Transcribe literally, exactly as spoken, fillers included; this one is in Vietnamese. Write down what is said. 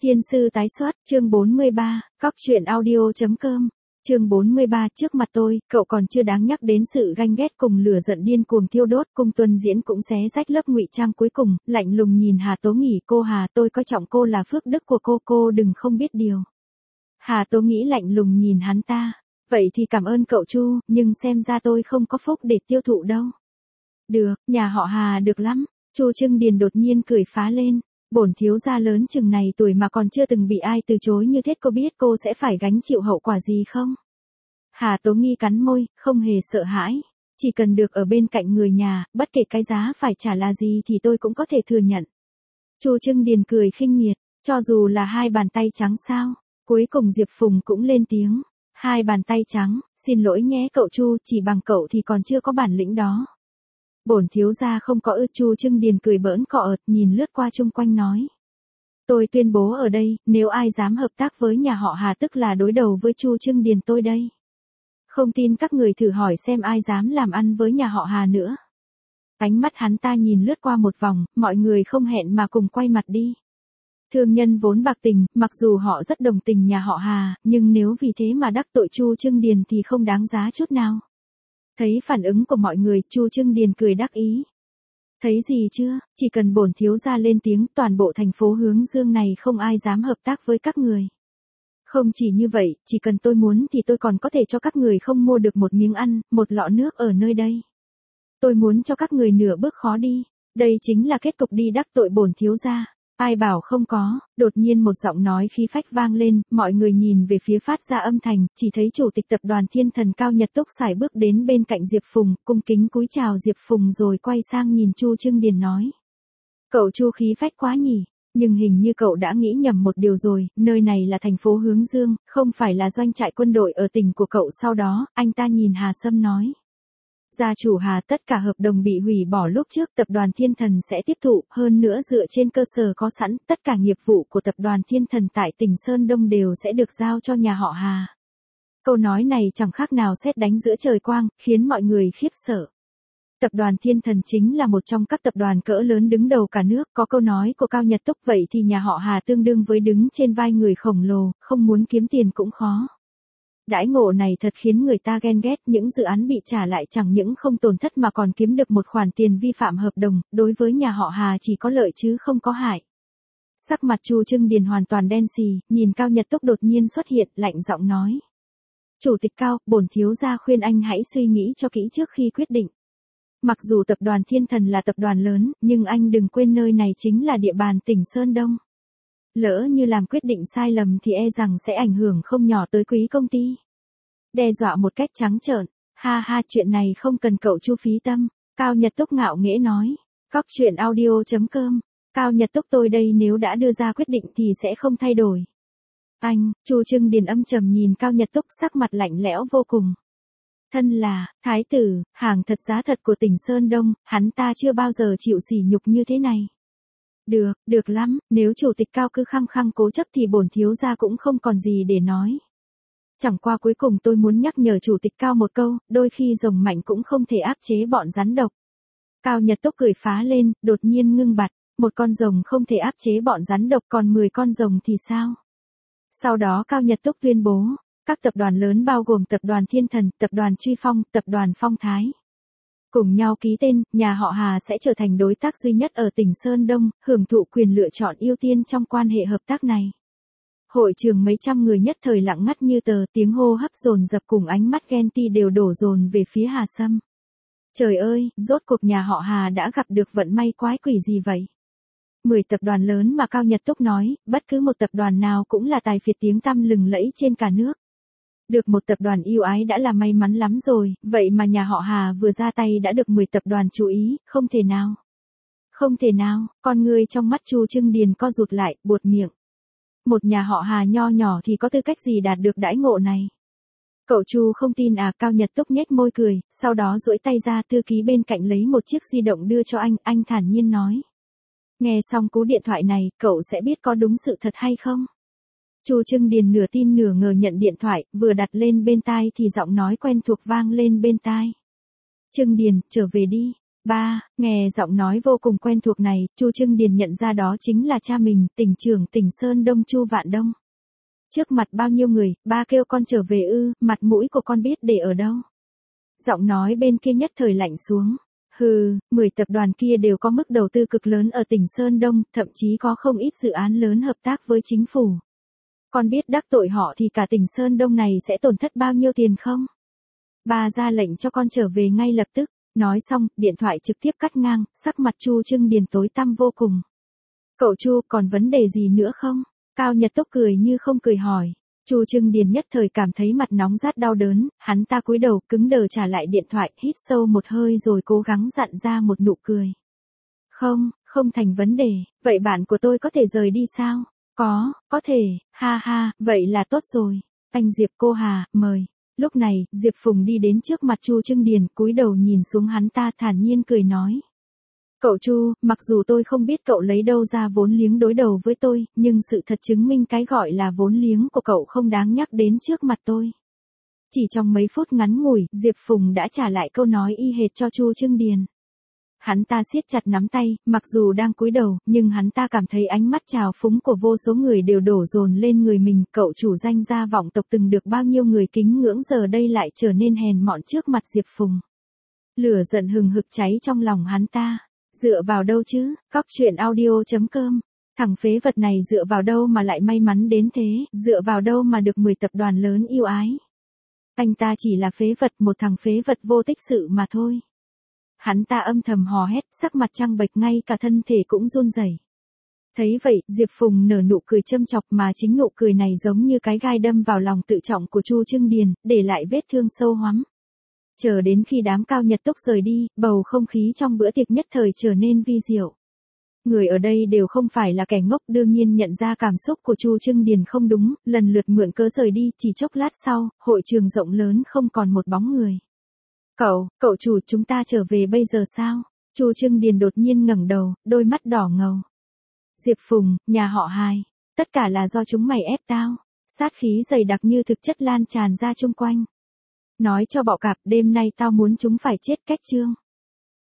Thiên sư tái xuất, chương bốn mươi ba, cóc truyện audio.com, chương bốn mươi ba, trước mặt tôi, cậu còn chưa đáng nhắc đến sự ganh ghét cùng lửa giận điên cuồng thiêu đốt, cung tuân diễn cũng xé rách lớp ngụy trang cuối cùng, lạnh lùng nhìn Hà Tố Nghỉ, cô Hà, tôi coi trọng cô là phước đức của cô, cô đừng không biết điều. Hà Tố Nghĩ lạnh lùng nhìn hắn ta, vậy thì cảm ơn cậu Chu, nhưng xem ra tôi không có phúc để tiêu thụ đâu. Được, nhà họ Hà được lắm, Chu Trưng Điền đột nhiên cười phá lên. Bổn thiếu gia lớn chừng này tuổi mà còn chưa từng bị ai từ chối như thế, cô biết cô sẽ phải gánh chịu hậu quả gì không? Hà Tố Nghi cắn môi, không hề sợ hãi. Chỉ cần được ở bên cạnh người nhà, bất kể cái giá phải trả là gì thì tôi cũng có thể thừa nhận. Chu Trưng Điền cười khinh miệt, cho dù là hai bàn tay trắng sao? Cuối cùng Diệp Phùng cũng lên tiếng. Hai bàn tay trắng, xin lỗi nhé cậu Chu, chỉ bằng cậu thì còn chưa có bản lĩnh đó. Bổn thiếu gia không có ư. Chu Trưng Điền cười bỡn cọ ợt, nhìn lướt qua chung quanh nói. Tôi tuyên bố ở đây, nếu ai dám hợp tác với nhà họ Hà tức là đối đầu với Chu Trưng Điền tôi đây. Không tin các người thử hỏi xem ai dám làm ăn với nhà họ Hà nữa. Ánh mắt hắn ta nhìn lướt qua một vòng, mọi người không hẹn mà cùng quay mặt đi. Thương nhân vốn bạc tình, mặc dù họ rất đồng tình nhà họ Hà, nhưng nếu vì thế mà đắc tội Chu Trưng Điền thì không đáng giá chút nào. Thấy phản ứng của mọi người, Chu Trưng Điền cười đắc ý. Thấy gì chưa, chỉ cần bổn thiếu gia lên tiếng, toàn bộ thành phố Hướng Dương này không ai dám hợp tác với các người. Không chỉ như vậy, chỉ cần tôi muốn thì tôi còn có thể cho các người không mua được một miếng ăn, một lọ nước ở nơi đây. Tôi muốn cho các người nửa bước khó đi, đây chính là kết cục đi đắc tội bổn thiếu gia. Ai bảo không có, đột nhiên một giọng nói khí phách vang lên, mọi người nhìn về phía phát ra âm thanh, chỉ thấy chủ tịch tập đoàn Thiên Thần Cao Nhật Túc sải bước đến bên cạnh Diệp Phùng, cung kính cúi chào Diệp Phùng rồi quay sang nhìn Chu Trưng Điền nói. Cậu Chu khí phách quá nhỉ, nhưng hình như cậu đã nghĩ nhầm một điều rồi, nơi này là thành phố Hướng Dương, không phải là doanh trại quân đội ở tỉnh của cậu. Sau đó, anh ta nhìn Hà Sâm nói. Gia chủ Hà, tất cả hợp đồng bị hủy bỏ lúc trước, tập đoàn Thiên Thần sẽ tiếp thụ, hơn nữa dựa trên cơ sở có sẵn, tất cả nghiệp vụ của tập đoàn Thiên Thần tại tỉnh Sơn Đông đều sẽ được giao cho nhà họ Hà. Câu nói này chẳng khác nào sét đánh giữa trời quang, khiến mọi người khiếp sợ. Tập đoàn Thiên Thần chính là một trong các tập đoàn cỡ lớn đứng đầu cả nước, có câu nói của Cao Nhật Túc, vậy thì nhà họ Hà tương đương với đứng trên vai người khổng lồ, không muốn kiếm tiền cũng khó. Đãi ngộ này thật khiến người ta ghen ghét, những dự án bị trả lại chẳng những không tổn thất mà còn kiếm được một khoản tiền vi phạm hợp đồng, đối với nhà họ Hà chỉ có lợi chứ không có hại. Sắc mặt Chu Trưng Điền hoàn toàn đen xì, nhìn Cao Nhật Túc đột nhiên xuất hiện, lạnh giọng nói. Chủ tịch Cao, bổn thiếu gia khuyên anh hãy suy nghĩ cho kỹ trước khi quyết định. Mặc dù tập đoàn Thiên Thần là tập đoàn lớn, nhưng anh đừng quên nơi này chính là địa bàn tỉnh Sơn Đông. Lỡ như làm quyết định sai lầm thì e rằng sẽ ảnh hưởng không nhỏ tới quý công ty. Đe dọa một cách trắng trợn, ha ha, chuyện này không cần cậu Chu phí tâm, Cao Nhật Túc ngạo nghễ nói. Cóc truyện audio.com, Cao Nhật Túc tôi đây nếu đã đưa ra quyết định thì sẽ không thay đổi. Anh, Chu Trưng Điền âm trầm nhìn Cao Nhật Túc, sắc mặt lạnh lẽo vô cùng. Thân là thái tử, hàng thật giá thật của tỉnh Sơn Đông, hắn ta chưa bao giờ chịu sỉ nhục như thế này. Được, được lắm, nếu chủ tịch Cao cứ khăng khăng cố chấp thì bổn thiếu gia cũng không còn gì để nói. Chẳng qua cuối cùng tôi muốn nhắc nhở chủ tịch Cao một câu, đôi khi rồng mạnh cũng không thể áp chế bọn rắn độc. Cao Nhật Túc cười phá lên, đột nhiên ngưng bặt, một con rồng không thể áp chế bọn rắn độc còn mười con rồng thì sao? Sau đó Cao Nhật Túc tuyên bố, các tập đoàn lớn bao gồm tập đoàn Thiên Thần, tập đoàn Truy Phong, tập đoàn Phong Thái. Cùng nhau ký tên, nhà họ Hà sẽ trở thành đối tác duy nhất ở tỉnh Sơn Đông, hưởng thụ quyền lựa chọn ưu tiên trong quan hệ hợp tác này. Hội trường mấy trăm người nhất thời lặng ngắt như tờ, tiếng hô hấp dồn dập cùng ánh mắt ghen tị đều đổ dồn về phía Hà Sâm. Trời ơi, rốt cuộc nhà họ Hà đã gặp được vận may quái quỷ gì vậy? Mười tập đoàn lớn mà Cao Nhật Túc nói, bất cứ một tập đoàn nào cũng là tài phiệt tiếng tăm lừng lẫy trên cả nước. Được một tập đoàn yêu ái đã là may mắn lắm rồi, vậy mà nhà họ Hà vừa ra tay đã được mười tập đoàn chú ý, không thể nào. Không thể nào, con người trong mắt Chu Trưng Điền co rụt lại, buột miệng. Một nhà họ Hà nho nhỏ thì có tư cách gì đạt được đãi ngộ này? Cậu Chu không tin à? Cao Nhật Túc nhếch môi cười, sau đó duỗi tay ra, thư ký bên cạnh lấy một chiếc di động đưa cho anh, anh thản nhiên nói. Nghe xong cú điện thoại này, cậu sẽ biết có đúng sự thật hay không? Chu Trưng Điền nửa tin nửa ngờ nhận điện thoại, vừa đặt lên bên tai thì giọng nói quen thuộc vang lên bên tai. Trưng Điền, trở về đi. Ba, nghe giọng nói vô cùng quen thuộc này, Chu Trưng Điền nhận ra đó chính là cha mình, tỉnh trưởng tỉnh Sơn Đông Chu Vạn Đông. Trước mặt bao nhiêu người, ba kêu con trở về ư, mặt mũi của con biết để ở đâu. Giọng nói bên kia nhất thời lạnh xuống. Hừ, mười tập đoàn kia đều có mức đầu tư cực lớn ở tỉnh Sơn Đông, thậm chí có không ít dự án lớn hợp tác với chính phủ. Con biết đắc tội họ thì cả tỉnh Sơn Đông này sẽ tổn thất bao nhiêu tiền không? Ba ra lệnh cho con trở về ngay lập tức. Nói xong, điện thoại trực tiếp cắt ngang, sắc mặt Chu Trưng Điền tối tăm vô cùng. Cậu Chu, còn vấn đề gì nữa không? Cao Nhật Tốc cười như không cười hỏi. Chu Trưng Điền nhất thời cảm thấy mặt nóng rát đau đớn, hắn ta cúi đầu cứng đờ trả lại điện thoại, hít sâu một hơi rồi cố gắng dặn ra một nụ cười. Không, không thành vấn đề, vậy bạn của tôi có thể rời đi sao? Có, có thể, ha ha, vậy là tốt rồi. Anh Diệp cô Hà, mời. Lúc này, Diệp Phùng đi đến trước mặt Chu Trưng Điền, cúi đầu nhìn xuống hắn ta thản nhiên cười nói. Cậu Chu, mặc dù tôi không biết cậu lấy đâu ra vốn liếng đối đầu với tôi, nhưng sự thật chứng minh cái gọi là vốn liếng của cậu không đáng nhắc đến trước mặt tôi. Chỉ trong mấy phút ngắn ngủi, Diệp Phùng đã trả lại câu nói y hệt cho Chu Trưng Điền. Hắn ta siết chặt nắm tay, mặc dù đang cúi đầu, nhưng hắn ta cảm thấy ánh mắt trào phúng của vô số người đều đổ dồn lên người mình. Cậu chủ danh gia vọng tộc từng được bao nhiêu người kính ngưỡng giờ đây lại trở nên hèn mọn trước mặt Diệp Phùng. Lửa giận hừng hực cháy trong lòng hắn ta. Dựa vào đâu chứ, cóc truyện audio chấm com. Thằng phế vật này dựa vào đâu mà lại may mắn đến thế, dựa vào đâu mà được mười tập đoàn lớn yêu ái. Anh ta chỉ là phế vật, một thằng phế vật vô tích sự mà thôi. Hắn ta âm thầm hò hét, sắc mặt trăng bệch, ngay cả thân thể cũng run rẩy. Thấy vậy, Diệp Phùng nở nụ cười châm chọc, mà chính nụ cười này giống như cái gai đâm vào lòng tự trọng của Chu Trưng Điền, để lại vết thương sâu hoắm. Chờ đến khi đám Cao Nhật Tốc rời đi, bầu không khí trong bữa tiệc nhất thời trở nên vi diệu. Người ở đây đều không phải là kẻ ngốc, đương nhiên nhận ra cảm xúc của Chu Trưng Điền không đúng, lần lượt mượn cớ rời đi. Chỉ chốc lát sau, hội trường rộng lớn không còn một bóng người. Cậu, cậu chủ, chúng ta trở về bây giờ sao? Chu Trưng Điền đột nhiên ngẩng đầu, đôi mắt đỏ ngầu. Diệp Phùng, nhà họ Hai, tất cả là do chúng mày ép tao. Sát khí dày đặc như thực chất lan tràn ra chung quanh. Nói cho bọ cạp, đêm nay tao muốn chúng phải chết cách chương.